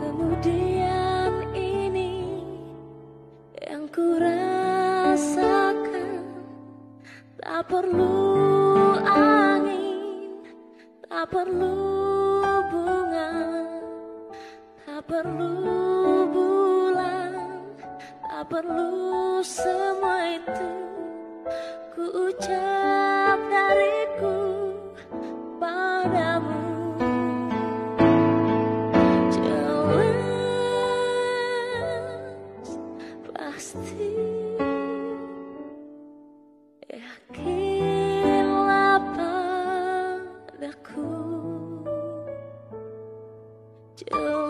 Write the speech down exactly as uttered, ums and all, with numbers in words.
Kemudian ini yang ku rasakan, tak perlu angin, tak perlu bunga, tak perlu bulan, tak perlu semua itu. Ku ucap dariku padamu. Pasti yakinlah padaku.